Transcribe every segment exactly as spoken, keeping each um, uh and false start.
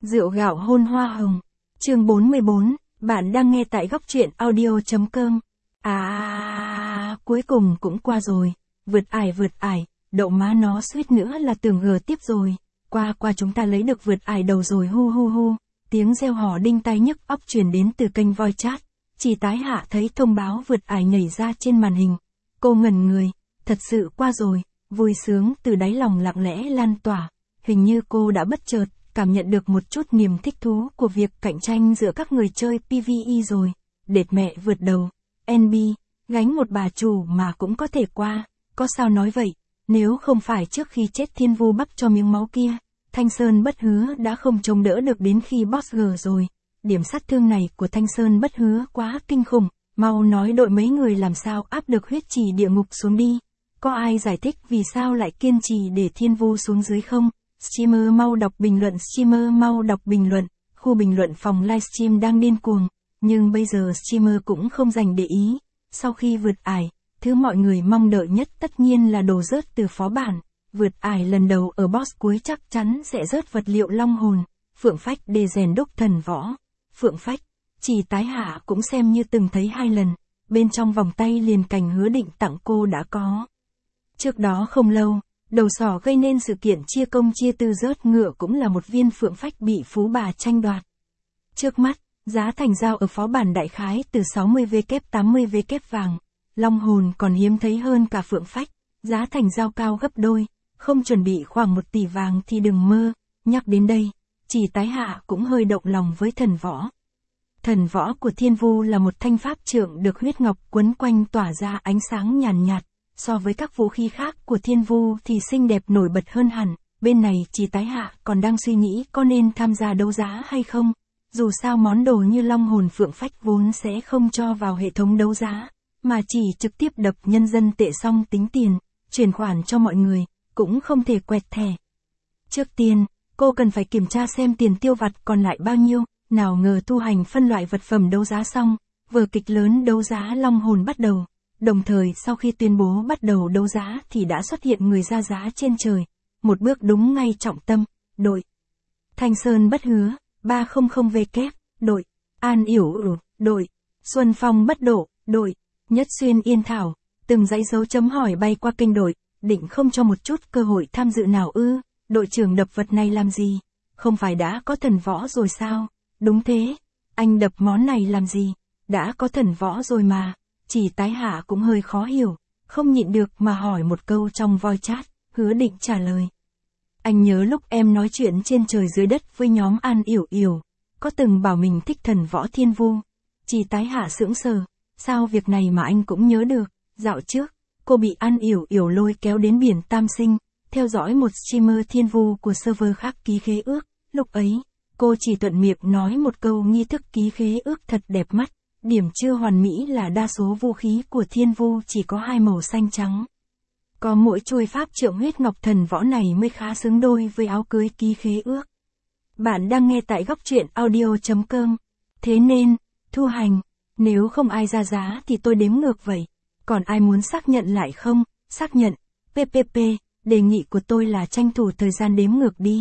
Rượu gạo hôn hoa hồng. Chương bốn mươi bốn, bạn đang nghe tại góc truyện audio.com. À, cuối cùng cũng qua rồi. Vượt ải vượt ải, đậu má nó suýt nữa là tưởng gờ tiếp rồi. Qua qua chúng ta lấy được vượt ải đầu rồi hu hu hu. Tiếng reo hò đinh tai nhức óc truyền đến từ kênh Voice Chat. Chỉ tái hạ thấy thông báo vượt ải nhảy ra trên màn hình. Cô ngẩn người, thật sự qua rồi, vui sướng từ đáy lòng lặng lẽ lan tỏa. Hình như cô đã bất chợt cảm nhận được một chút niềm thích thú của việc cạnh tranh giữa các người chơi pê vê e rồi. Đệt mẹ vượt đầu, en bê, gánh một bà chủ mà cũng có thể qua, có sao nói vậy, nếu không phải trước khi chết Thiên Vu bắp cho miếng máu kia, Thanh Sơn Bất Hứa đã không chống đỡ được đến khi boss G rồi. Điểm sát thương này của Thanh Sơn Bất Hứa quá kinh khủng, mau nói đội mấy người làm sao áp được huyết trì địa ngục xuống đi. Có ai giải thích vì sao lại kiên trì để Thiên Vu xuống dưới không? Streamer mau đọc bình luận, streamer mau đọc bình luận, khu bình luận phòng livestream đang điên cuồng, nhưng bây giờ streamer cũng không dành để ý. Sau khi vượt ải, thứ mọi người mong đợi nhất tất nhiên là đồ rớt từ phó bản. Vượt ải lần đầu ở boss cuối chắc chắn sẽ rớt vật liệu long hồn, phượng phách để rèn đúc thần võ. Phượng phách, chỉ tái hạ cũng xem như từng thấy hai lần, bên trong vòng tay liền cành hứa định tặng cô đã có. Trước đó không lâu, đầu sỏ gây nên sự kiện chia công chia tư rớt ngựa cũng là một viên phượng phách bị phú bà tranh đoạt. Trước mắt, giá thành dao ở phó bản đại khái từ sáu mươi vê kép tám mươi vê kép vàng, long hồn còn hiếm thấy hơn cả phượng phách, giá thành dao cao gấp đôi, không chuẩn bị khoảng một tỷ vàng thì đừng mơ. Nhắc đến đây, chỉ tái hạ cũng hơi động lòng với thần võ. Thần võ của Thiên Vu là một thanh pháp trượng được huyết ngọc quấn quanh tỏa ra ánh sáng nhàn nhạt, nhạt. So với các vũ khí khác của Thiên Vu thì xinh đẹp nổi bật hơn hẳn. Bên này chỉ tái hạ còn đang suy nghĩ có nên tham gia đấu giá hay không. Dù sao món đồ như long hồn phượng phách vốn sẽ không cho vào hệ thống đấu giá, mà chỉ trực tiếp đập nhân dân tệ xong tính tiền, chuyển khoản cho mọi người, cũng không thể quẹt thẻ. Trước tiên, cô cần phải kiểm tra xem tiền tiêu vặt còn lại bao nhiêu. Nào ngờ Thu Hành phân loại vật phẩm đấu giá xong, vở kịch lớn đấu giá long hồn bắt đầu. Đồng thời sau khi tuyên bố bắt đầu đấu giá thì đã xuất hiện người ra giá trên trời. Một bước đúng ngay trọng tâm, đội Thanh Sơn Bất Hứa, ba trăm vê kép, đội An Yểu Ử, đội Xuân Phong Bất Độ, đội Nhất Xuyên Yên Thảo. Từng dãy dấu chấm hỏi bay qua kênh đội, định không cho một chút cơ hội tham dự nào ư? Đội trưởng đập vật này làm gì? Không phải đã có thần võ rồi sao? Đúng thế, anh đập món này làm gì? Đã có thần võ rồi mà. Chỉ tái hạ cũng hơi khó hiểu, không nhịn được mà hỏi một câu trong Voice Chat. Hứa Định trả lời: anh nhớ lúc em nói chuyện trên trời dưới đất với nhóm An Yểu Yểu, có từng bảo mình thích thần võ Thiên Vu. Chỉ tái hạ sững sờ, sao việc này mà anh cũng nhớ được? Dạo trước, cô bị An Yểu Yểu lôi kéo đến biển Tam Sinh, theo dõi một streamer Thiên Vu của server khác ký khế ước. Lúc ấy, cô chỉ thuận miệng nói một câu nghi thức ký khế ước thật đẹp mắt. Điểm chưa hoàn mỹ là đa số vũ khí của Thiên Vu chỉ có hai màu xanh trắng. Có mỗi chuôi pháp trượng huyết ngọc thần võ này mới khá xứng đôi với áo cưới ký khế ước. Bạn đang nghe tại góc truyện audio.com. Thế nên, Thu Hành, nếu không ai ra giá thì tôi đếm ngược vậy. Còn ai muốn xác nhận lại không? Xác nhận. pê pê pê, đề nghị của tôi là tranh thủ thời gian đếm ngược đi.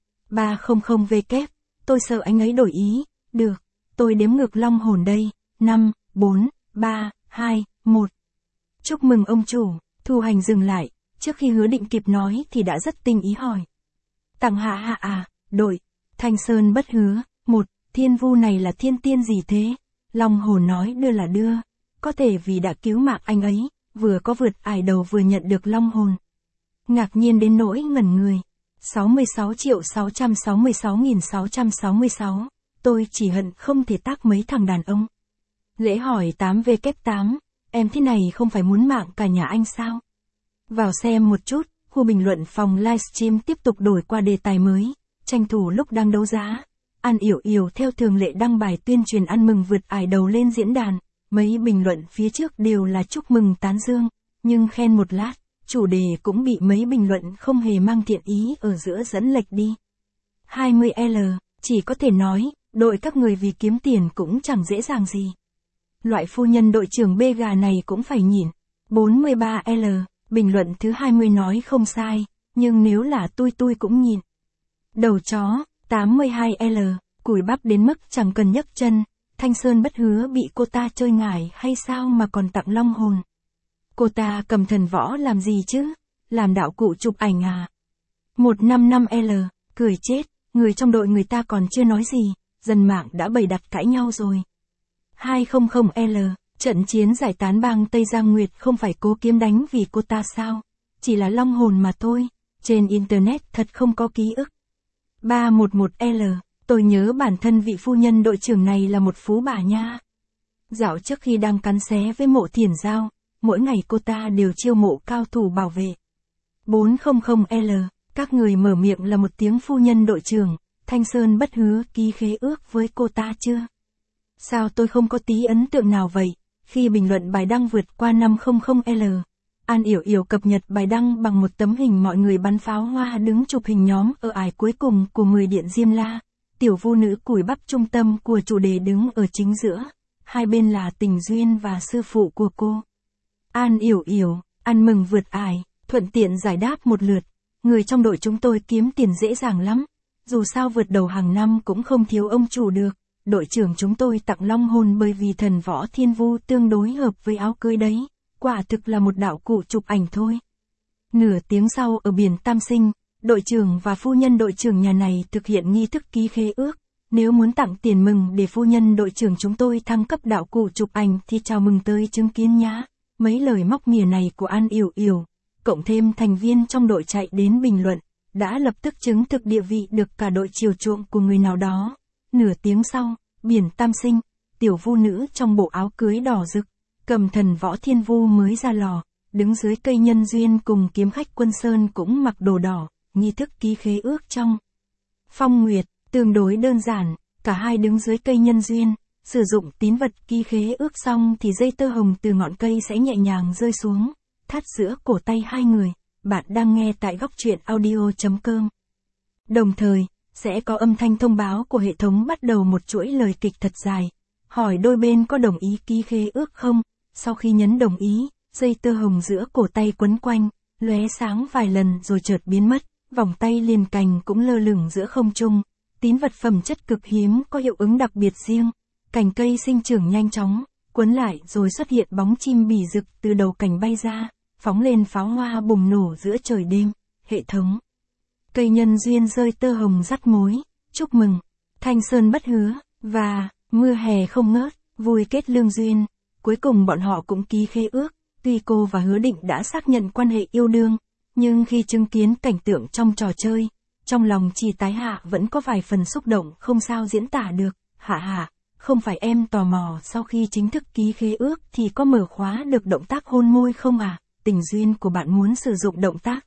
ba trăm vê kép, tôi sợ anh ấy đổi ý. Được, tôi đếm ngược long hồn đây. năm, bốn, ba, hai, một. Chúc mừng ông chủ. Thu Hành dừng lại, trước khi Hứa Định kịp nói thì đã rất tinh ý hỏi. Tặng hạ hạ à, đội Thanh Sơn Bất Hứa, một, Thiên Vu này là thiên tiên gì thế? Long hồn nói đưa là đưa, có thể vì đã cứu mạng anh ấy, vừa có vượt ải đầu vừa nhận được long hồn. Ngạc nhiên đến nỗi ngẩn người. sáu mươi sáu triệu sáu trăm sáu mươi sáu nghìn sáu trăm sáu mươi sáu, tôi chỉ hận không thể tác mấy thằng đàn ông. Lễ hỏi tám vê kép tám, em thế này không phải muốn mạng cả nhà anh sao? Vào xem một chút, khu bình luận phòng livestream tiếp tục đổi qua đề tài mới, tranh thủ lúc đang đấu giá. An Yểu Yểu theo thường lệ đăng bài tuyên truyền ăn mừng vượt ải đầu lên diễn đàn, mấy bình luận phía trước đều là chúc mừng tán dương, nhưng khen một lát, chủ đề cũng bị mấy bình luận không hề mang thiện ý ở giữa dẫn lệch đi. hai mươi lờ, chỉ có thể nói, đội các người vì kiếm tiền cũng chẳng dễ dàng gì. Loại phu nhân đội trưởng bê gà này cũng phải nhịn. bốn mươi ba lờ, bình luận thứ hai mươi nói không sai, nhưng nếu là tôi tôi cũng nhịn. Đầu chó, tám mươi hai L, cùi bắp đến mức chẳng cần nhấc chân, Thanh Sơn Bất Hứa bị cô ta chơi ngải hay sao mà còn tặng long hồn. Cô ta cầm thần võ làm gì chứ? Làm đạo cụ chụp ảnh à? một trăm năm mươi lăm L, cười chết, người trong đội người ta còn chưa nói gì, dân mạng đã bày đặt cãi nhau rồi. hai trăm L, trận chiến giải tán bang Tây Giang Nguyệt không phải cố kiếm đánh vì cô ta sao? Chỉ là long hồn mà thôi, trên internet thật không có ký ức. ba trăm mười một L, tôi nhớ bản thân vị phu nhân đội trưởng này là một phú bà nha. Dạo trước khi đang cắn xé với Mộ Thiển Giao, mỗi ngày cô ta đều chiêu mộ cao thủ bảo vệ. bốn trăm L, các người mở miệng là một tiếng phu nhân đội trưởng, Thanh Sơn Bất Hứa ký khế ước với cô ta chưa? Sao tôi không có tí ấn tượng nào vậy? Khi bình luận bài đăng vượt qua năm trăm L, An Yểu Yểu cập nhật bài đăng bằng một tấm hình mọi người bắn pháo hoa đứng chụp hình nhóm ở ải cuối cùng của mười điện Diêm La. Tiểu vũ nữ cùi bắp trung tâm của chủ đề đứng ở chính giữa, hai bên là Tình Duyên và sư phụ của cô. An Yểu Yểu, ăn mừng vượt ải, thuận tiện giải đáp một lượt, người trong đội chúng tôi kiếm tiền dễ dàng lắm, dù sao vượt đầu hàng năm cũng không thiếu ông chủ được, đội trưởng chúng tôi tặng long hồn bởi vì thần võ thiên vu tương đối hợp với áo cưới đấy, quả thực là một đạo cụ chụp ảnh thôi. Nửa tiếng sau ở biển Tam Sinh, đội trưởng và phu nhân đội trưởng nhà này thực hiện nghi thức ký khế ước, nếu muốn tặng tiền mừng để phu nhân đội trưởng chúng tôi thăng cấp đạo cụ chụp ảnh thì chào mừng tới chứng kiến nhá. Mấy lời móc mỉa này của An Yểu Yểu, cộng thêm thành viên trong đội chạy đến bình luận, đã lập tức chứng thực địa vị được cả đội chiều chuộng của người nào đó. Nửa tiếng sau, biển Tam Sinh, tiểu vu nữ trong bộ áo cưới đỏ rực, cầm thần võ thiên vu mới ra lò, đứng dưới cây nhân duyên cùng kiếm khách Quân Sơn cũng mặc đồ đỏ, nghi thức ký khế ước trong phong nguyệt, tương đối đơn giản, cả hai đứng dưới cây nhân duyên, sử dụng tín vật ký khế ước xong thì dây tơ hồng từ ngọn cây sẽ nhẹ nhàng rơi xuống, thắt giữa cổ tay hai người. Bạn đang nghe tại góc truyện audio chấm com. Đồng thời, sẽ có âm thanh thông báo của hệ thống bắt đầu một chuỗi lời kịch thật dài, hỏi đôi bên có đồng ý ký khế ước không. Sau khi nhấn đồng ý, dây tơ hồng giữa cổ tay quấn quanh, lóe sáng vài lần rồi chợt biến mất, vòng tay liền cành cũng lơ lửng giữa không trung. Tín vật phẩm chất cực hiếm có hiệu ứng đặc biệt riêng, cành cây sinh trưởng nhanh chóng, quấn lại rồi xuất hiện bóng chim bỉ rực từ đầu cành bay ra, phóng lên pháo hoa bùng nổ giữa trời đêm. Hệ thống cây nhân duyên rơi tơ hồng dắt mối, chúc mừng Thanh Sơn Bất Hứa và mưa hè không ngớt, vui kết lương duyên. Cuối cùng bọn họ cũng ký khế ước, tuy cô và Hứa Định đã xác nhận quan hệ yêu đương, nhưng khi chứng kiến cảnh tượng trong trò chơi, trong lòng Trì Tái Hạ vẫn có vài phần xúc động không sao diễn tả được. Hạ hạ, không phải em tò mò sau khi chính thức ký khế ước thì có mở khóa được động tác hôn môi không à? Tình duyên của bạn muốn sử dụng động tác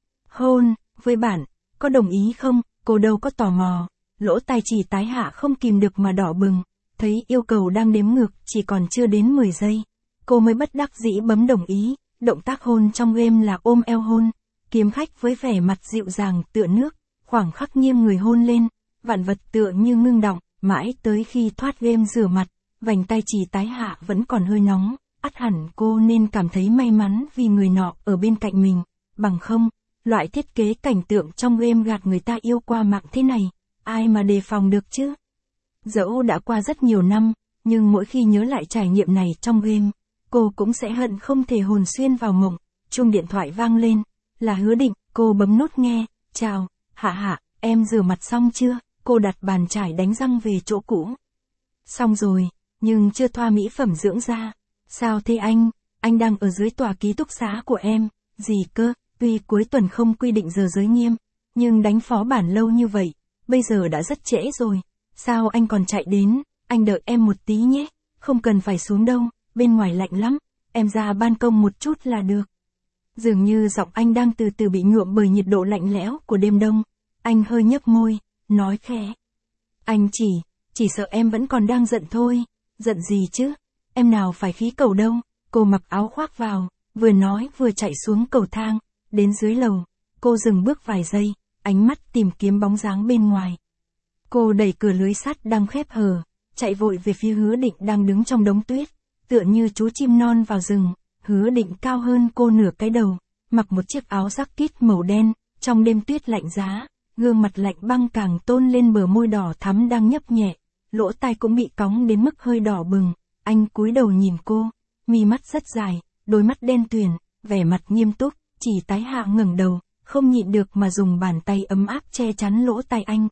hôn với bạn, có đồng ý không? Cô đâu có tò mò, lỗ tai Trì Tái Hạ không kìm được mà đỏ bừng, thấy yêu cầu đang đếm ngược chỉ còn chưa đến mười giây, cô mới bất đắc dĩ bấm đồng ý. Động tác hôn trong game là ôm eo hôn, kiếm khách với vẻ mặt dịu dàng tựa nước, khoảng khắc nghiêng người hôn lên, vạn vật tựa như ngưng động, mãi tới khi thoát game rửa mặt, vành tay Trì Tái Hạ vẫn còn hơi nóng, ắt hẳn cô nên cảm thấy may mắn vì người nọ ở bên cạnh mình, bằng không, loại thiết kế cảnh tượng trong game gạt người ta yêu qua mạng thế này, ai mà đề phòng được chứ? Dẫu đã qua rất nhiều năm, nhưng mỗi khi nhớ lại trải nghiệm này trong game, cô cũng sẽ hận không thể hồn xuyên vào mộng. Chuông điện thoại vang lên, là Hứa Định, cô bấm nút nghe, chào, Hạ Hạ, em rửa mặt xong chưa? Cô đặt bàn chải đánh răng về chỗ cũ. Xong rồi, nhưng chưa thoa mỹ phẩm dưỡng da. Sao thế anh? Anh đang ở dưới tòa ký túc xá của em. Gì cơ? Tuy cuối tuần không quy định giờ giới nghiêm, nhưng đánh phó bản lâu như vậy, bây giờ đã rất trễ rồi. Sao anh còn chạy đến? Anh đợi em một tí nhé, không cần phải xuống đâu, bên ngoài lạnh lắm, em ra ban công một chút là được. Dường như giọng anh đang từ từ bị nhuộm bởi nhiệt độ lạnh lẽo của đêm đông. Anh hơi nhếch môi, nói khẽ. Anh chỉ, chỉ sợ em vẫn còn đang giận thôi. Giận gì chứ? Em nào phải khí cầu đâu. Cô mặc áo khoác vào, vừa nói vừa chạy xuống cầu thang, đến dưới lầu. Cô dừng bước vài giây, ánh mắt tìm kiếm bóng dáng bên ngoài. Cô đẩy cửa lưới sắt đang khép hờ, chạy vội về phía Hứa Định đang đứng trong đống tuyết, tựa như chú chim non vào rừng. Hứa Định cao hơn cô nửa cái đầu, mặc một chiếc áo jacket màu đen, trong đêm tuyết lạnh giá, gương mặt lạnh băng càng tôn lên bờ môi đỏ thắm đang nhấp nhẹ, lỗ tai cũng bị cóng đến mức hơi đỏ bừng. Anh cúi đầu nhìn cô, mi mắt rất dài, đôi mắt đen tuyền, vẻ mặt nghiêm túc. Chỉ Tái Hạ ngẩng đầu, không nhịn được mà dùng bàn tay ấm áp che chắn lỗ tai anh.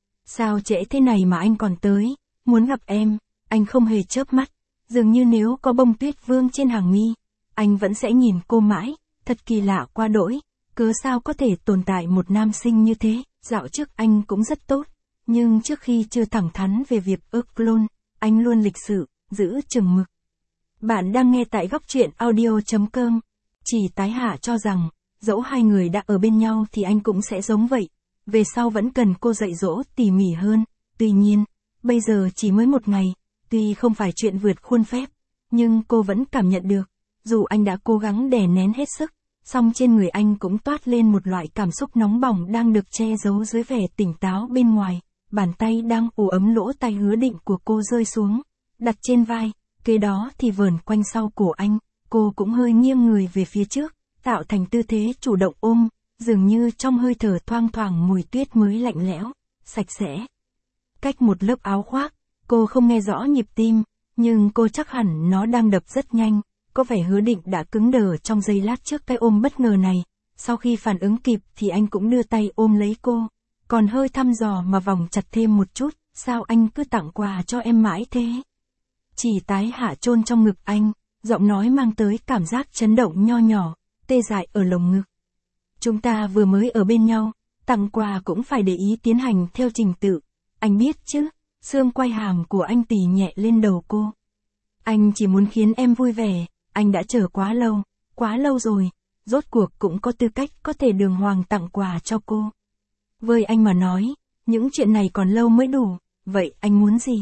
Sao trễ thế này mà anh còn tới, muốn gặp em. Anh không hề chớp mắt, dường như nếu có bông tuyết vương trên hàng mi, anh vẫn sẽ nhìn cô mãi. Thật kỳ lạ quá đỗi, cớ sao có thể tồn tại một nam sinh như thế. Dạo trước anh cũng rất tốt, nhưng trước khi chưa thẳng thắn về việc ước clone, anh luôn lịch sự, giữ chừng mực. Bạn đang nghe tại góc truyện audio.com. Chỉ Tái Hạ cho rằng, dẫu hai người đã ở bên nhau thì anh cũng sẽ giống vậy. Về sau vẫn cần cô dạy dỗ tỉ mỉ hơn. Tuy nhiên, bây giờ chỉ mới một ngày, tuy không phải chuyện vượt khuôn phép, nhưng cô vẫn cảm nhận được, dù anh đã cố gắng đè nén hết sức, song trên người anh cũng toát lên một loại cảm xúc nóng bỏng đang được che giấu dưới vẻ tỉnh táo bên ngoài. Bàn tay đang ù ấm lỗ tai Hứa Định của cô rơi xuống, đặt trên vai, kế đó thì vờn quanh sau cổ anh. Cô cũng hơi nghiêng người về phía trước, tạo thành tư thế chủ động ôm, dường như trong hơi thở thoang thoảng mùi tuyết mới lạnh lẽo, sạch sẽ. Cách một lớp áo khoác, cô không nghe rõ nhịp tim, nhưng cô chắc hẳn nó đang đập rất nhanh. Có vẻ Hứa Định đã cứng đờ trong giây lát trước cái ôm bất ngờ này. Sau khi phản ứng kịp thì anh cũng đưa tay ôm lấy cô, còn hơi thăm dò mà vòng chặt thêm một chút. Sao anh cứ tặng quà cho em mãi thế? Chỉ Tái Hạ chôn trong ngực anh, giọng nói mang tới cảm giác chấn động nho nhỏ, tê dại ở lồng ngực. Chúng ta vừa mới ở bên nhau, tặng quà cũng phải để ý tiến hành theo trình tự. Anh biết chứ? Xương quai hàm của anh tì nhẹ lên đầu cô. Anh chỉ muốn khiến em vui vẻ, anh đã chờ quá lâu, quá lâu rồi, rốt cuộc cũng có tư cách có thể đường hoàng tặng quà cho cô. Với anh mà nói, những chuyện này còn lâu mới đủ, vậy anh muốn gì?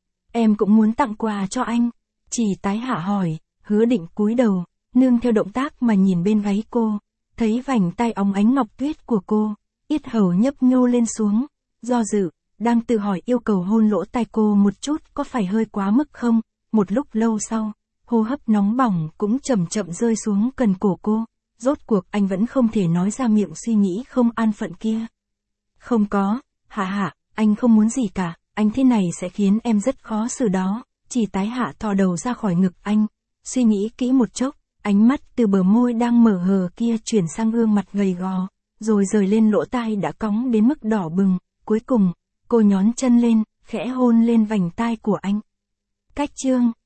Em cũng muốn tặng quà cho anh. Chỉ Tái Hạ hỏi. Hứa Định cúi đầu, nương theo động tác mà nhìn bên gáy cô, thấy vành tai óng ánh ngọc tuyết của cô, yết hầu nhấp nhô lên xuống, do dự, đang tự hỏi yêu cầu hôn lỗ tai cô một chút có phải hơi quá mức không. Một lúc lâu sau, hô hấp nóng bỏng cũng chậm chậm rơi xuống cần cổ cô, rốt cuộc anh vẫn không thể nói ra miệng suy nghĩ không an phận kia. Không có, Hạ Hạ, anh không muốn gì cả, anh thế này sẽ khiến em rất khó xử đó. Chỉ Tái Hạ thò đầu ra khỏi ngực anh, suy nghĩ kỹ một chốc, ánh mắt từ bờ môi đang mở hờ kia chuyển sang gương mặt gầy gò, rồi rời lên lỗ tai đã cóng đến mức đỏ bừng. Cuối cùng, cô nhón chân lên, khẽ hôn lên vành tai của anh. Cách chương